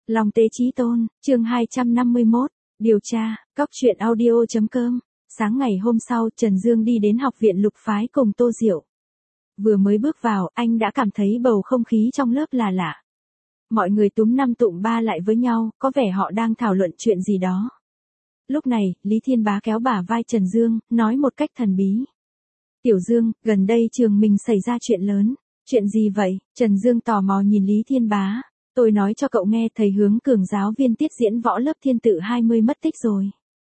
Long Tế Chí Tôn, chương 251, điều tra, cóc truyện audio.com. Sáng ngày hôm sau, Trần Dương đi đến học viện Lục Phái cùng Tô Diệu. Vừa mới bước vào, anh đã cảm thấy bầu không khí trong lớp là lạ. Mọi người túm năm tụm ba lại với nhau, có vẻ họ đang thảo luận chuyện gì đó. Lúc này, Lý Thiên Bá kéo bả vai Trần Dương, nói một cách thần bí. Tiểu Dương, gần đây trường mình xảy ra chuyện lớn. Chuyện gì vậy? Trần Dương tò mò nhìn Lý Thiên Bá. Tôi nói cho cậu nghe, thầy Hướng Cường giáo viên tiết diễn võ lớp Thiên Tự 20 mất tích rồi.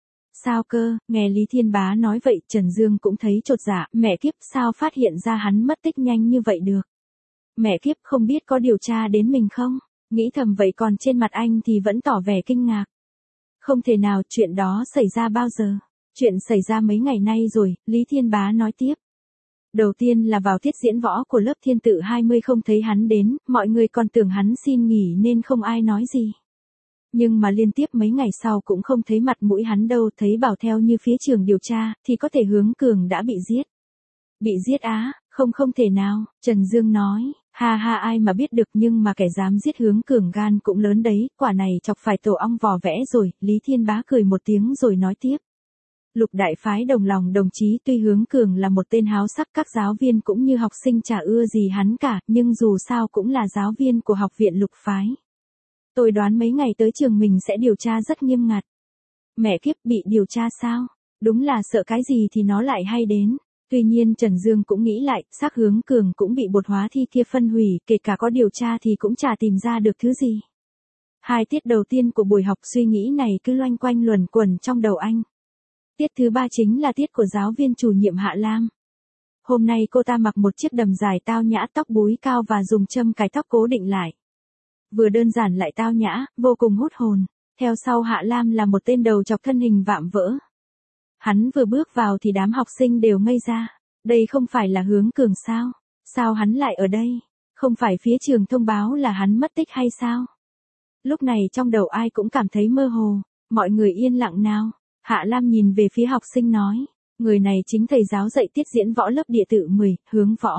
Sao cơ? Nghe Lý Thiên Bá nói vậy, Trần Dương cũng thấy chột dạ, mẹ kiếp, sao phát hiện ra hắn mất tích nhanh như vậy được? Mẹ kiếp, không biết có điều tra đến mình không? Nghĩ thầm vậy, còn trên mặt anh thì vẫn tỏ vẻ kinh ngạc. Không thể nào, chuyện đó xảy ra bao giờ? Chuyện xảy ra mấy ngày nay rồi, Lý Thiên Bá nói tiếp. Đầu tiên là vào tiết diễn võ của lớp Thiên Tự 20 không thấy hắn đến, mọi người còn tưởng hắn xin nghỉ nên không ai nói gì. Nhưng mà liên tiếp mấy ngày sau cũng không thấy mặt mũi hắn đâu, thấy bảo theo như phía trường điều tra, thì có thể Hướng Cường đã bị giết. Bị giết á? Không thể nào, Trần Dương nói, ha ha, ai mà biết được, nhưng mà kẻ dám giết Hướng Cường gan cũng lớn đấy, quả này chọc phải tổ ong vò vẽ rồi. Lý Thiên Bá cười một tiếng rồi nói tiếp. Lục đại phái đồng lòng đồng chí, tuy Hướng Cường là một tên háo sắc, các giáo viên cũng như học sinh chả ưa gì hắn cả, nhưng dù sao cũng là giáo viên của học viện Lục Phái. Tôi đoán mấy ngày tới trường mình sẽ điều tra rất nghiêm ngặt. Mẹ kiếp, bị điều tra sao? Đúng là sợ cái gì thì nó lại hay đến. Tuy nhiên Trần Dương cũng nghĩ lại, xác Hướng Cường cũng bị bột hóa thi kia phân hủy, kể cả có điều tra thì cũng chả tìm ra được thứ gì. Hai tiết đầu tiên của buổi học, suy nghĩ này cứ loanh quanh luẩn quẩn trong đầu anh. Tiết thứ ba chính là tiết của giáo viên chủ nhiệm Hạ Lam. Hôm nay cô ta mặc một chiếc đầm dài tao nhã, tóc búi cao và dùng châm cài tóc cố định lại. Vừa đơn giản lại tao nhã, vô cùng hút hồn. Theo sau Hạ Lam là một tên đầu chọc thân hình vạm vỡ. Hắn vừa bước vào thì đám học sinh đều ngây ra. Đây không phải là Hướng Cường sao? Sao hắn lại ở đây? Không phải phía trường thông báo là hắn mất tích hay sao? Lúc này trong đầu ai cũng cảm thấy mơ hồ. Mọi người yên lặng nào. Hạ Lam nhìn về phía học sinh nói. Người này chính thầy giáo dạy tiết diễn võ lớp Địa Tự 10, Hướng Võ.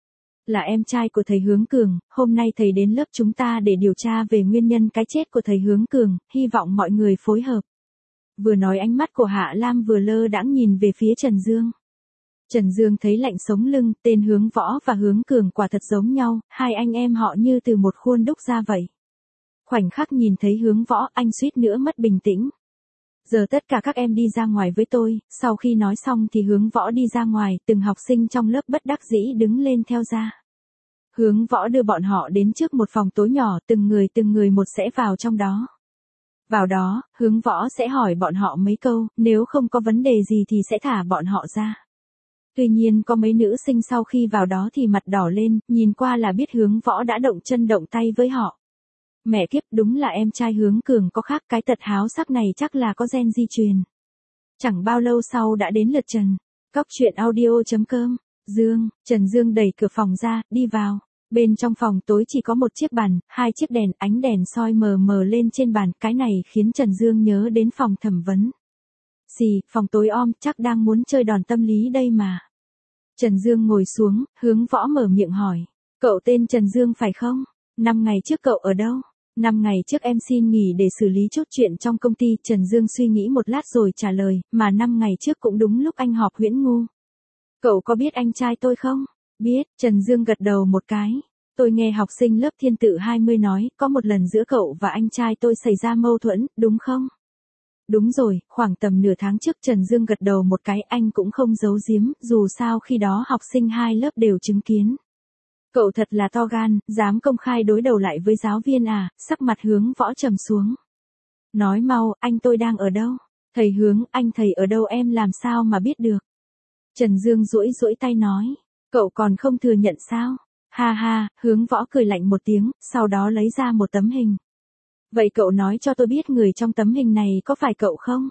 Là em trai của thầy Hướng Cường, hôm nay thầy đến lớp chúng ta để điều tra về nguyên nhân cái chết của thầy Hướng Cường, hy vọng mọi người phối hợp. Vừa nói ánh mắt của Hạ Lam vừa lơ đãng nhìn về phía Trần Dương. Trần Dương thấy lạnh sống lưng, tên Hướng Võ và Hướng Cường quả thật giống nhau, hai anh em họ như từ một khuôn đúc ra vậy. Khoảnh khắc nhìn thấy Hướng Võ, anh suýt nữa mất bình tĩnh. Giờ tất cả các em đi ra ngoài với tôi. Sau khi nói xong thì Hướng Võ đi ra ngoài, từng học sinh trong lớp bất đắc dĩ đứng lên theo ra. Hướng Võ đưa bọn họ đến trước một phòng tối nhỏ, từng người một sẽ vào trong đó. Vào đó, Hướng Võ sẽ hỏi bọn họ mấy câu, nếu không có vấn đề gì thì sẽ thả bọn họ ra. Tuy nhiên có mấy nữ sinh sau khi vào đó thì mặt đỏ lên, nhìn qua là biết Hướng Võ đã động chân động tay với họ. Mẹ kiếp, đúng là em trai Hướng Cường có khác, cái tật háo sắc này chắc là có gen di truyền. Chẳng bao lâu sau đã đến lượt Trần. Cóc truyện audio.com. Trần Dương đẩy cửa phòng ra, đi vào. Bên trong phòng tối chỉ có một chiếc bàn, hai chiếc đèn, ánh đèn soi mờ mờ lên trên bàn, cái này khiến Trần Dương nhớ đến phòng thẩm vấn. Xì, phòng tối om, chắc đang muốn chơi đòn tâm lý đây mà. Trần Dương ngồi xuống, Hướng Võ mở miệng hỏi. Cậu tên Trần Dương phải không? 5 ngày trước cậu ở đâu? 5 ngày trước em xin nghỉ để xử lý chút chuyện trong công ty. Trần Dương suy nghĩ một lát rồi trả lời, mà 5 ngày trước cũng đúng lúc anh họp Huyễn Ngu. Cậu có biết anh trai tôi không? Biết, Trần Dương gật đầu một cái. Tôi nghe học sinh lớp Thiên Tự 20 nói, có một lần giữa cậu và anh trai tôi xảy ra mâu thuẫn, đúng không? Đúng rồi, khoảng tầm nửa tháng trước. Trần Dương gật đầu một cái, anh cũng không giấu giếm, dù sao khi đó học sinh hai lớp đều chứng kiến. Cậu thật là to gan, dám công khai đối đầu lại với giáo viên à? Sắc mặt Hướng Võ trầm xuống. Nói mau, anh tôi đang ở đâu? Thầy Hướng, anh thầy ở đâu em làm sao mà biết được? Trần Dương duỗi tay nói. Cậu còn không thừa nhận sao? Ha ha, Hướng Võ cười lạnh một tiếng, sau đó lấy ra một tấm hình. Vậy cậu nói cho tôi biết người trong tấm hình này có phải cậu không?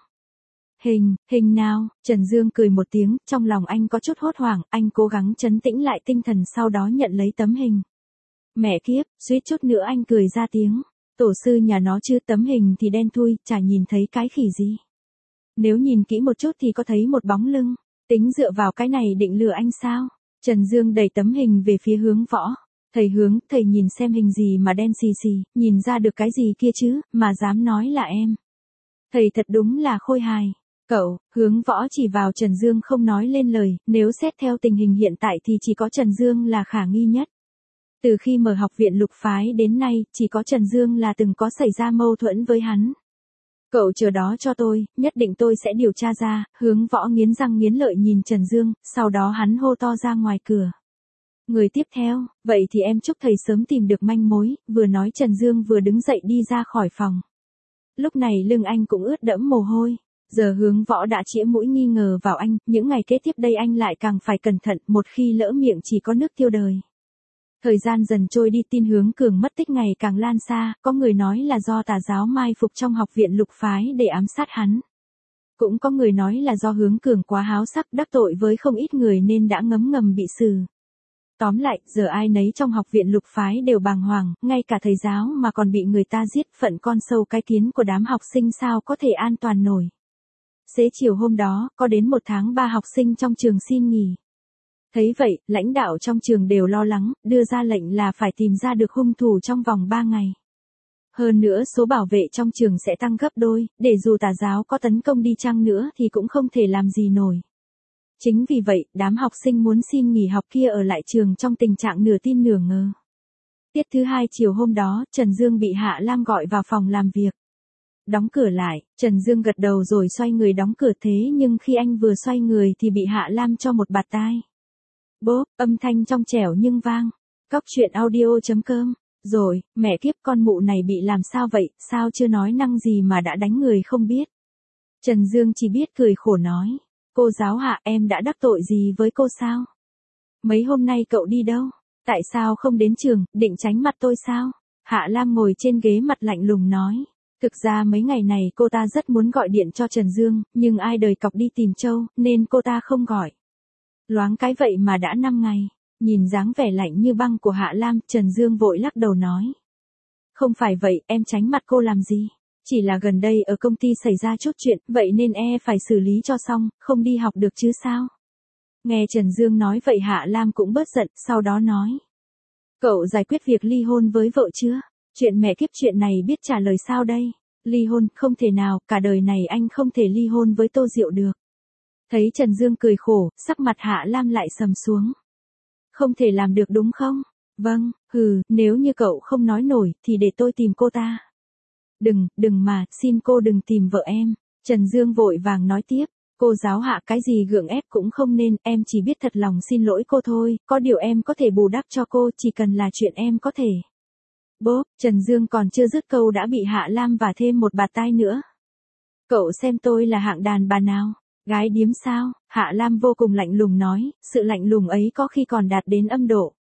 Hình nào? Trần Dương cười một tiếng, trong lòng anh có chút hốt hoảng, anh cố gắng trấn tĩnh lại tinh thần sau đó nhận lấy tấm hình. Mẹ kiếp, suýt chút nữa anh cười ra tiếng. Tổ sư nhà nó chứ, tấm hình thì đen thui, chả nhìn thấy cái khỉ gì. Nếu nhìn kỹ một chút thì có thấy một bóng lưng. Tính dựa vào cái này định lừa anh sao? Trần Dương đẩy tấm hình về phía Hướng Võ. Thầy nhìn xem hình gì mà đen xì xì, nhìn ra được cái gì kia chứ, mà dám nói là em. Thầy thật đúng là khôi hài. Cậu, Hướng Võ chỉ vào Trần Dương không nói lên lời, nếu xét theo tình hình hiện tại thì chỉ có Trần Dương là khả nghi nhất. Từ khi mở học viện Lục Phái đến nay, chỉ có Trần Dương là từng có xảy ra mâu thuẫn với hắn. Cậu chờ đó cho tôi, nhất định tôi sẽ điều tra ra. Hướng Võ nghiến răng nghiến lợi nhìn Trần Dương, sau đó hắn hô to ra ngoài cửa. Người tiếp theo, vậy thì em chúc thầy sớm tìm được manh mối, vừa nói Trần Dương vừa đứng dậy đi ra khỏi phòng. Lúc này lưng anh cũng ướt đẫm mồ hôi. Giờ Hướng Võ đã chĩa mũi nghi ngờ vào anh, những ngày kế tiếp đây anh lại càng phải cẩn thận, một khi lỡ miệng chỉ có nước tiêu đời. Thời gian dần trôi đi, tin Hướng Cường mất tích ngày càng lan xa, có người nói là do tà giáo mai phục trong học viện Lục Phái để ám sát hắn. Cũng có người nói là do Hướng Cường quá háo sắc đắc tội với không ít người nên đã ngấm ngầm bị xử. Tóm lại, giờ ai nấy trong học viện Lục Phái đều bàng hoàng, ngay cả thầy giáo mà còn bị người ta giết, phận con sâu cái kiến của đám học sinh sao có thể an toàn nổi. Xế chiều hôm đó, có đến 1 tháng 3 học sinh trong trường xin nghỉ. Thấy vậy, lãnh đạo trong trường đều lo lắng, đưa ra lệnh là phải tìm ra được hung thủ trong vòng 3 ngày. Hơn nữa số bảo vệ trong trường sẽ tăng gấp đôi, để dù tà giáo có tấn công đi chăng nữa thì cũng không thể làm gì nổi. Chính vì vậy, đám học sinh muốn xin nghỉ học kia ở lại trường trong tình trạng nửa tin nửa ngờ. Tiết thứ 2 chiều hôm đó, Trần Dương bị Hạ Lam gọi vào phòng làm việc. Đóng cửa lại, Trần Dương gật đầu rồi xoay người đóng cửa, thế nhưng khi anh vừa xoay người thì bị Hạ Lam cho một bạt tai. Bốp, âm thanh trong trẻo nhưng vang. Cóc truyện audio.com. Rồi, mẹ kiếp, con mụ này bị làm sao vậy, sao chưa nói năng gì mà đã đánh người không biết. Trần Dương chỉ biết cười khổ nói. Cô giáo Hạ, em đã đắc tội gì với cô sao? Mấy hôm nay cậu đi đâu? Tại sao không đến trường, định tránh mặt tôi sao? Hạ Lam ngồi trên ghế mặt lạnh lùng nói. Thực ra mấy ngày này cô ta rất muốn gọi điện cho Trần Dương, nhưng ai đời cọc đi tìm Châu, nên cô ta không gọi. Loáng cái vậy mà đã 5 ngày. Nhìn dáng vẻ lạnh như băng của Hạ Lam, Trần Dương vội lắc đầu nói. Không phải vậy, em tránh mặt cô làm gì? Chỉ là gần đây ở công ty xảy ra chút chuyện, vậy nên phải xử lý cho xong, không đi học được chứ sao? Nghe Trần Dương nói vậy Hạ Lam cũng bớt giận, sau đó nói. Cậu giải quyết việc ly hôn với vợ chưa? Chuyện mẹ kiếp, chuyện này biết trả lời sao đây? Ly hôn, không thể nào, cả đời này anh không thể ly hôn với Tô Diệu được. Thấy Trần Dương cười khổ, sắc mặt Hạ Lam lại sầm xuống. Không thể làm được đúng không? Vâng, nếu như cậu không nói nổi, thì để tôi tìm cô ta. Đừng mà, xin cô đừng tìm vợ em. Trần Dương vội vàng nói tiếp. Cô giáo Hạ, cái gì gượng ép cũng không nên, em chỉ biết thật lòng xin lỗi cô thôi, có điều em có thể bù đắp cho cô, chỉ cần là chuyện em có thể. Bốp, Trần Dương còn chưa dứt câu đã bị Hạ Lam vả thêm một bạt tai nữa. Cậu xem tôi là hạng đàn bà nào? Gái điếm sao? Hạ Lam vô cùng lạnh lùng nói, sự lạnh lùng ấy có khi còn đạt đến âm độ.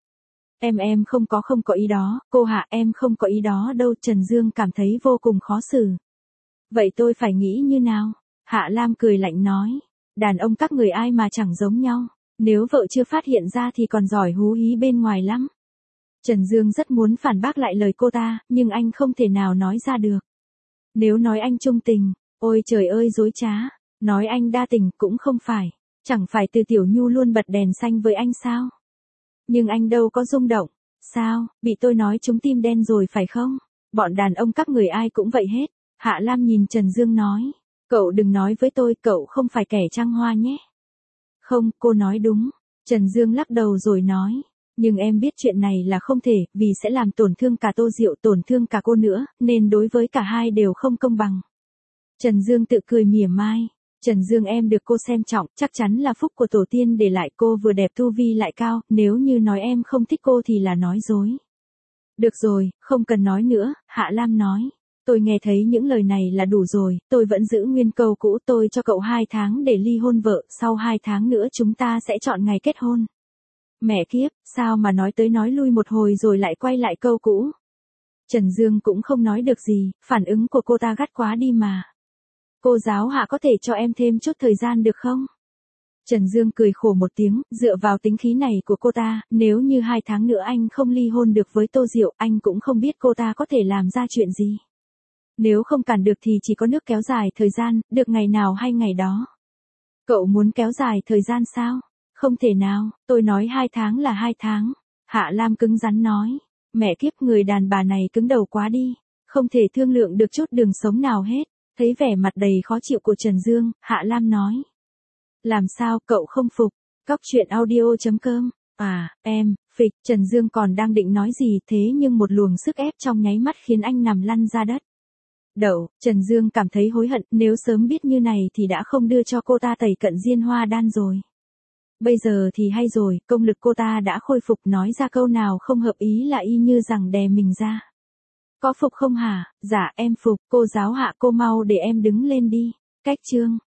Em không có ý đó, cô Hạ, em không có ý đó đâu. Trần Dương cảm thấy vô cùng khó xử. Vậy tôi phải nghĩ như nào? Hạ Lam cười lạnh nói, đàn ông các người ai mà chẳng giống nhau, nếu vợ chưa phát hiện ra thì còn giỏi hú hí bên ngoài lắm. Trần Dương rất muốn phản bác lại lời cô ta, nhưng anh không thể nào nói ra được. Nếu nói anh trung tình, ôi trời ơi dối trá, nói anh đa tình cũng không phải, chẳng phải Từ Tiểu Nhu luôn bật đèn xanh với anh sao? Nhưng anh đâu có rung động, sao, bị tôi nói trúng tim đen rồi phải không? Bọn đàn ông các người ai cũng vậy hết. Hạ Lam nhìn Trần Dương nói, cậu đừng nói với tôi, cậu không phải kẻ trăng hoa nhé. Không, cô nói đúng. Trần Dương lắc đầu rồi nói, nhưng em biết chuyện này là không thể, vì sẽ làm tổn thương cả Tô Diệu, tổn thương cả cô nữa, nên đối với cả hai đều không công bằng. Trần Dương tự cười mỉa mai. Trần Dương, em được cô xem trọng, chắc chắn là phúc của tổ tiên để lại, cô vừa đẹp tu vi lại cao, nếu như nói em không thích cô thì là nói dối. Được rồi, không cần nói nữa, Hạ Lam nói. Tôi nghe thấy những lời này là đủ rồi, tôi vẫn giữ nguyên câu cũ, tôi cho cậu 2 tháng để ly hôn vợ, sau 2 tháng nữa chúng ta sẽ chọn ngày kết hôn. Mẹ kiếp, sao mà nói tới nói lui một hồi rồi lại quay lại câu cũ. Trần Dương cũng không nói được gì, phản ứng của cô ta gắt quá đi mà. Cô giáo Hạ, có thể cho em thêm chút thời gian được không? Trần Dương cười khổ một tiếng, dựa vào tính khí này của cô ta, nếu như 2 tháng nữa anh không ly hôn được với Tô Diệu, anh cũng không biết cô ta có thể làm ra chuyện gì. Nếu không cản được thì chỉ có nước kéo dài thời gian, được ngày nào hay ngày đó. Cậu muốn kéo dài thời gian sao? Không thể nào, tôi nói 2 tháng là 2 tháng. Hạ Lam cứng rắn nói. Mẹ kiếp, người đàn bà này cứng đầu quá đi. Không thể thương lượng được chút đường sống nào hết. Thấy vẻ mặt đầy khó chịu của Trần Dương, Hạ Lam nói. Làm sao, cậu không phục? Cóc truyện audio.com. À, em, phịch, Trần Dương còn đang định nói gì thế nhưng một luồng sức ép trong nháy mắt khiến anh nằm lăn ra đất. Đậu, Trần Dương cảm thấy hối hận, nếu sớm biết như này thì đã không đưa cho cô ta tẩy cận diên hoa đan rồi. Bây giờ thì hay rồi, công lực cô ta đã khôi phục, nói ra câu nào không hợp ý là y như rằng đè mình ra. Có phục không hả? Dạ em phục, cô giáo Hạ, cô mau để em đứng lên đi. Cách chương.